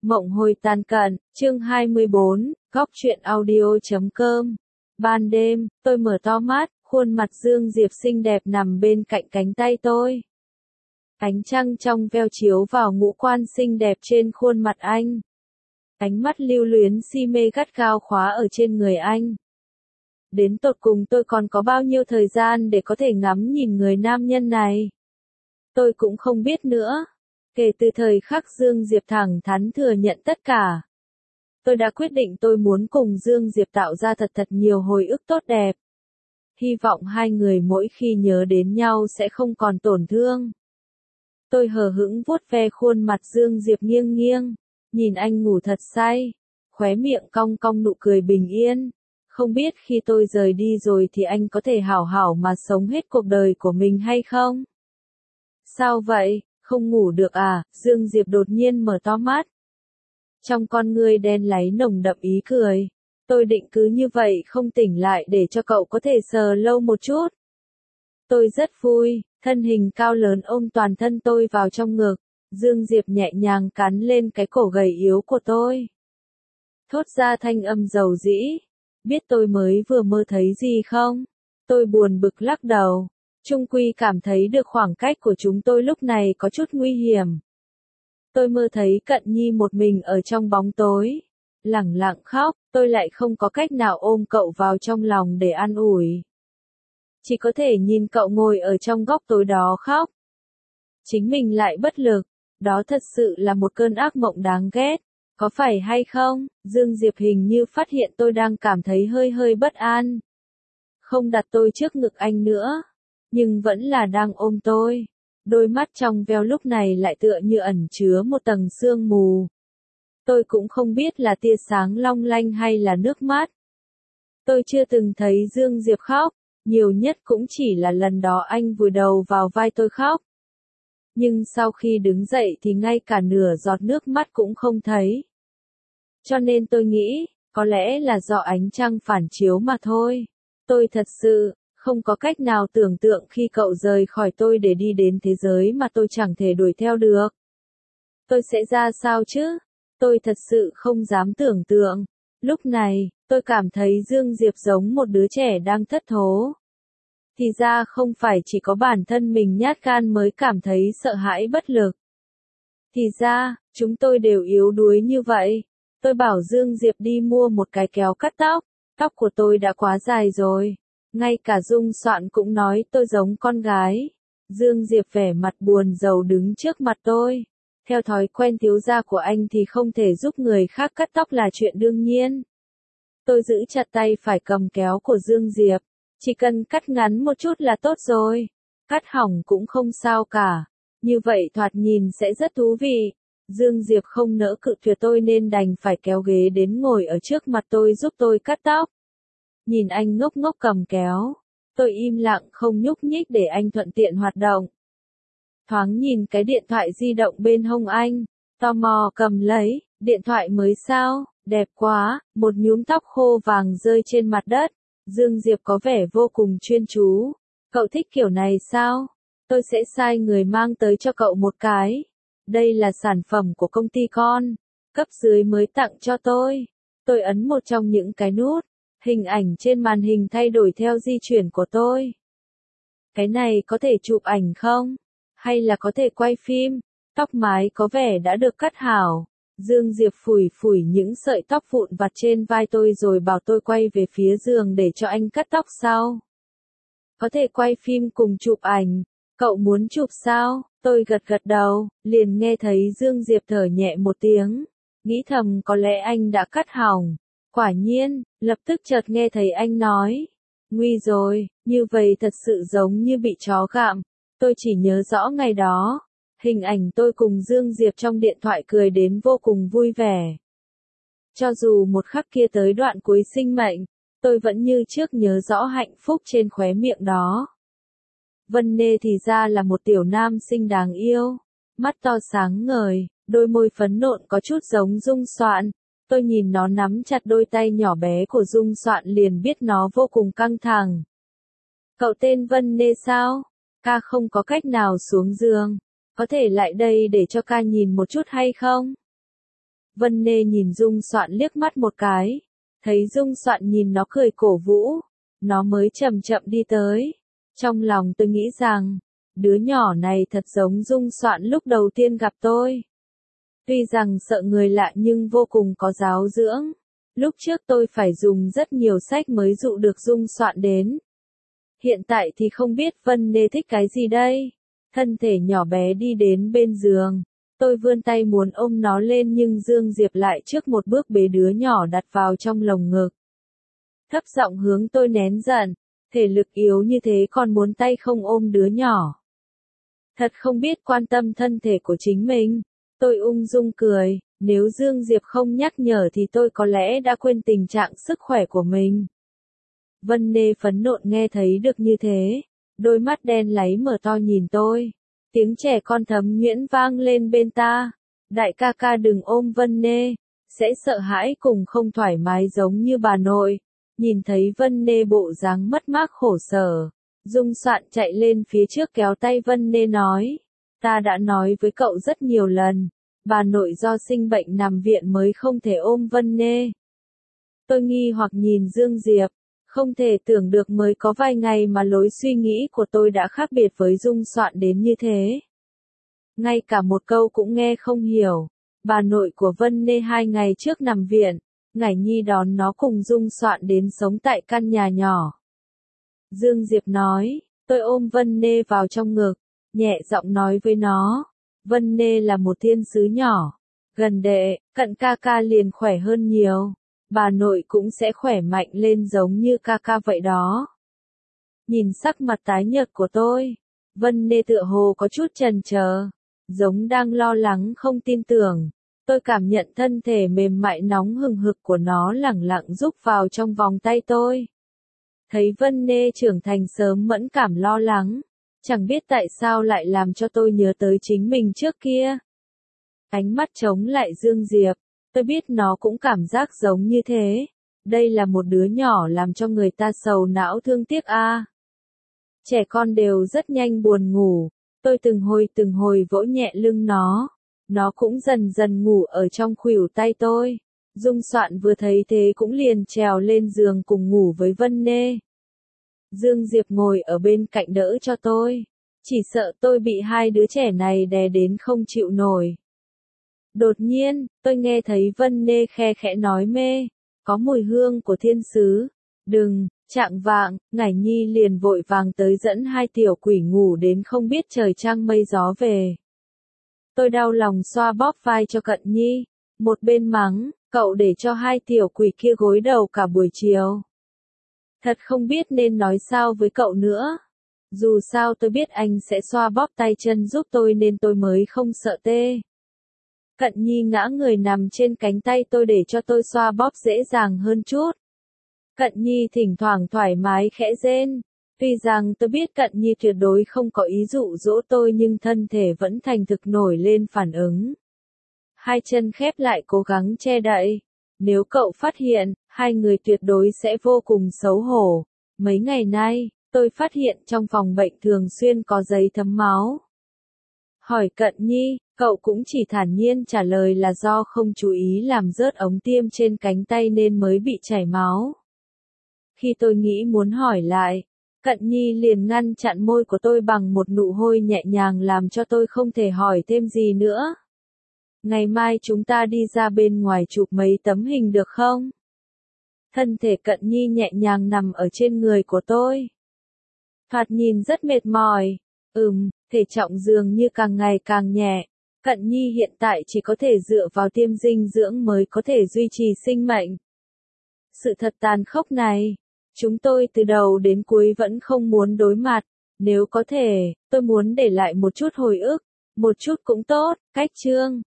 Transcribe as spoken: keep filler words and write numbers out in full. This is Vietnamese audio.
Mộng hồi tàn cận, chương hai mươi bốn, góc truyện audio chấm com. Ban đêm, tôi mở to mắt, khuôn mặt Dương Diệp xinh đẹp nằm bên cạnh cánh tay tôi. Ánh trăng trong veo chiếu vào ngũ quan xinh đẹp trên khuôn mặt anh. Ánh mắt lưu luyến si mê gắt gao khóa ở trên người anh. Đến tột cùng tôi còn có bao nhiêu thời gian để có thể ngắm nhìn người nam nhân này? Tôi cũng không biết nữa. Kể từ thời khắc Dương Diệp thẳng thắn thừa nhận tất cả, tôi đã quyết định tôi muốn cùng Dương Diệp tạo ra thật thật nhiều hồi ức tốt đẹp. Hy vọng hai người mỗi khi nhớ đến nhau sẽ không còn tổn thương. Tôi hờ hững vuốt ve khuôn mặt Dương Diệp nghiêng nghiêng, nhìn anh ngủ thật say, khóe miệng cong cong nụ cười bình yên. Không biết khi tôi rời đi rồi thì anh có thể hảo hảo mà sống hết cuộc đời của mình hay không? Sao vậy? Không ngủ được à? Dương Diệp đột nhiên mở to mắt. Trong con ngươi đen láy nồng đậm ý cười. Tôi định cứ như vậy không tỉnh lại để cho cậu có thể sờ lâu một chút. Tôi rất vui, thân hình cao lớn ôm toàn thân tôi vào trong ngực. Dương Diệp nhẹ nhàng cắn lên cái cổ gầy yếu của tôi. Thốt ra thanh âm dầu dĩ. Biết tôi mới vừa mơ thấy gì không? Tôi buồn bực lắc đầu. Trung quy cảm thấy được khoảng cách của chúng tôi lúc này có chút nguy hiểm. Tôi mơ thấy Cận Nhi một mình ở trong bóng tối, lẳng lặng khóc, tôi lại không có cách nào ôm cậu vào trong lòng để an ủi. Chỉ có thể nhìn cậu ngồi ở trong góc tối đó khóc. Chính mình lại bất lực, đó thật sự là một cơn ác mộng đáng ghét, có phải hay không? Dương Diệp hình như phát hiện tôi đang cảm thấy hơi hơi bất an. Không đặt tôi trước ngực anh nữa, nhưng vẫn là đang ôm tôi. Đôi mắt trong veo lúc này lại tựa như ẩn chứa một tầng sương mù. Tôi cũng không biết là tia sáng long lanh hay là nước mắt. Tôi chưa từng thấy Dương Diệp khóc, nhiều nhất cũng chỉ là lần đó anh vùi đầu vào vai tôi khóc. Nhưng sau khi đứng dậy thì ngay cả nửa giọt nước mắt cũng không thấy. Cho nên tôi nghĩ, có lẽ là do ánh trăng phản chiếu mà thôi. Tôi thật sự không có cách nào tưởng tượng khi cậu rời khỏi tôi để đi đến thế giới mà tôi chẳng thể đuổi theo được. Tôi sẽ ra sao chứ? Tôi thật sự không dám tưởng tượng. Lúc này, tôi cảm thấy Dương Diệp giống một đứa trẻ đang thất thố. Thì ra không phải chỉ có bản thân mình nhát gan mới cảm thấy sợ hãi bất lực. Thì ra, chúng tôi đều yếu đuối như vậy. Tôi bảo Dương Diệp đi mua một cái kéo cắt tóc. Tóc của tôi đã quá dài rồi. Ngay cả Dung Soạn cũng nói tôi giống con gái. Dương Diệp vẻ mặt buồn rầu đứng trước mặt tôi. Theo thói quen thiếu gia của anh thì không thể giúp người khác cắt tóc là chuyện đương nhiên. Tôi giữ chặt tay phải cầm kéo của Dương Diệp. Chỉ cần cắt ngắn một chút là tốt rồi. Cắt hỏng cũng không sao cả. Như vậy thoạt nhìn sẽ rất thú vị. Dương Diệp không nỡ cự tuyệt tôi nên đành phải kéo ghế đến ngồi ở trước mặt tôi giúp tôi cắt tóc. Nhìn anh ngốc ngốc cầm kéo, tôi im lặng không nhúc nhích để anh thuận tiện hoạt động. Thoáng nhìn cái điện thoại di động bên hông anh, tò mò cầm lấy, điện thoại mới sao, đẹp quá, một nhúm tóc khô vàng rơi trên mặt đất. Dương Diệp có vẻ vô cùng chuyên chú. Cậu thích kiểu này sao? Tôi sẽ sai người mang tới cho cậu một cái. Đây là sản phẩm của công ty con, cấp dưới mới tặng cho tôi. Tôi ấn một trong những cái nút. Hình ảnh trên màn hình thay đổi theo di chuyển của tôi. Cái này có thể chụp ảnh không? Hay là có thể quay phim? Tóc mái có vẻ đã được cắt hảo. Dương Diệp phủi phủi những sợi tóc vụn vặt trên vai tôi rồi bảo tôi quay về phía giường để cho anh cắt tóc sau. Có thể quay phim cùng chụp ảnh. Cậu muốn chụp sao? Tôi gật gật đầu, liền nghe thấy Dương Diệp thở nhẹ một tiếng. Nghĩ thầm có lẽ anh đã cắt hỏng. Quả nhiên, lập tức chợt nghe thấy anh nói. Nguy rồi, như vậy thật sự giống như bị chó gặm. Tôi chỉ nhớ rõ ngày đó. Hình ảnh tôi cùng Dương Diệp trong điện thoại cười đến vô cùng vui vẻ. Cho dù một khắc kia tới đoạn cuối sinh mệnh, tôi vẫn như trước nhớ rõ hạnh phúc trên khóe miệng đó. Vân Nê thì ra là một tiểu nam sinh đáng yêu. Mắt to sáng ngời, đôi môi phấn nộn có chút giống Dung Soạn. Tôi nhìn nó nắm chặt đôi tay nhỏ bé của Dung Soạn liền biết nó vô cùng căng thẳng. Cậu tên Vân Nê sao? Ca không có cách nào xuống giường. Có thể lại đây để cho ca nhìn một chút hay không? Vân Nê nhìn Dung Soạn liếc mắt một cái. Thấy Dung Soạn nhìn nó cười cổ vũ. Nó mới chậm chậm đi tới. Trong lòng tôi nghĩ rằng, đứa nhỏ này thật giống Dung Soạn lúc đầu tiên gặp tôi. Tuy rằng sợ người lạ nhưng vô cùng có giáo dưỡng. Lúc trước tôi phải dùng rất nhiều sách mới dụ được Dung Soạn đến. Hiện tại thì không biết Vân Nê thích cái gì đây. Thân thể nhỏ bé đi đến bên giường. Tôi vươn tay muốn ôm nó lên nhưng Dương Diệp lại trước một bước bế đứa nhỏ đặt vào trong lồng ngực. Thấp giọng hướng tôi nén giận. Thể lực yếu như thế còn muốn tay không ôm đứa nhỏ. Thật không biết quan tâm thân thể của chính mình. Tôi ung dung cười. Nếu Dương Diệp không nhắc nhở thì tôi có lẽ đã quên tình trạng sức khỏe của mình. Vân Nê phẫn nộ nghe thấy được như thế. Đôi mắt đen láy mở to nhìn tôi. Tiếng trẻ con thấm nhuyễn vang lên bên ta. Đại ca ca đừng ôm Vân Nê. Sẽ sợ hãi cùng không thoải mái giống như bà nội. Nhìn thấy Vân Nê bộ dáng mất mát khổ sở. Dung Soạn chạy lên phía trước kéo tay Vân Nê nói. Ta đã nói với cậu rất nhiều lần. Bà nội do sinh bệnh nằm viện mới không thể ôm Vân Nê. Tôi nghi hoặc nhìn Dương Diệp. Không thể tưởng được mới có vài ngày mà lối suy nghĩ của tôi đã khác biệt với Dung Soạn đến như thế. Ngay cả một câu cũng nghe không hiểu. Bà nội của Vân Nê hai ngày trước nằm viện. Ngải Nhi đón nó cùng Dung Soạn đến sống tại căn nhà nhỏ. Dương Diệp nói, tôi ôm Vân Nê vào trong ngực, nhẹ giọng nói với nó. Vân Nê là một thiên sứ nhỏ. Gần đệ, cận ca ca liền khỏe hơn nhiều. Bà nội cũng sẽ khỏe mạnh lên giống như ca ca vậy đó. Nhìn sắc mặt tái nhợt của tôi, Vân Nê tựa hồ có chút chần chờ, giống đang lo lắng không tin tưởng. Tôi cảm nhận thân thể mềm mại nóng hừng hực của nó lẳng lặng rúc vào trong vòng tay tôi. Thấy Vân Nê trưởng thành sớm mẫn cảm lo lắng, chẳng biết tại sao lại làm cho tôi nhớ tới chính mình trước kia. Ánh mắt chống lại Dương Diệp, tôi biết nó cũng cảm giác giống như thế. Đây là một đứa nhỏ làm cho người ta sầu não thương tiếc a. À. Trẻ con đều rất nhanh buồn ngủ, tôi từng hồi từng hồi vỗ nhẹ lưng nó. Nó cũng dần dần ngủ ở trong khuỷu tay tôi. Dung Soạn vừa thấy thế cũng liền trèo lên giường cùng ngủ với Vân Nê. Dương Diệp ngồi ở bên cạnh đỡ cho tôi. Chỉ sợ tôi bị hai đứa trẻ này đè đến không chịu nổi. Đột nhiên, tôi nghe thấy Vân Nê khe khẽ nói mê. Có mùi hương của thiên sứ. Đừng, chạng vạng, Ngải Nhi liền vội vàng tới dẫn hai tiểu quỷ ngủ đến không biết trời trăng mây gió về. Tôi đau lòng xoa bóp vai cho Cận Nhi. Một bên mắng, cậu để cho hai tiểu quỷ kia gối đầu cả buổi chiều. Thật không biết nên nói sao với cậu nữa. Dù sao tôi biết anh sẽ xoa bóp tay chân giúp tôi nên tôi mới không sợ tê. Cận Nhi ngã người nằm trên cánh tay tôi để cho tôi xoa bóp dễ dàng hơn chút. Cận Nhi thỉnh thoảng thoải mái khẽ rên. Tuy rằng tôi biết Cận Nhi tuyệt đối không có ý dụ dỗ tôi nhưng thân thể vẫn thành thực nổi lên phản ứng. Hai chân khép lại cố gắng che đậy. Nếu cậu phát hiện, hai người tuyệt đối sẽ vô cùng xấu hổ. Mấy ngày nay, tôi phát hiện trong phòng bệnh thường xuyên có giấy thấm máu. Hỏi Cận Nhi, cậu cũng chỉ thản nhiên trả lời là do không chú ý làm rớt ống tiêm trên cánh tay nên mới bị chảy máu. Khi tôi nghĩ muốn hỏi lại, Cận Nhi liền ngăn chặn môi của tôi bằng một nụ hôn nhẹ nhàng làm cho tôi không thể hỏi thêm gì nữa. Ngày mai chúng ta đi ra bên ngoài chụp mấy tấm hình được không? Thân thể Cận Nhi nhẹ nhàng nằm ở trên người của tôi. Thoạt nhìn rất mệt mỏi. Ừm, thể trọng dường như càng ngày càng nhẹ. Cận Nhi hiện tại chỉ có thể dựa vào tiêm dinh dưỡng mới có thể duy trì sinh mệnh. Sự thật tàn khốc này, chúng tôi từ đầu đến cuối vẫn không muốn đối mặt. Nếu có thể, tôi muốn để lại một chút hồi ức. Một chút cũng tốt, cách chương.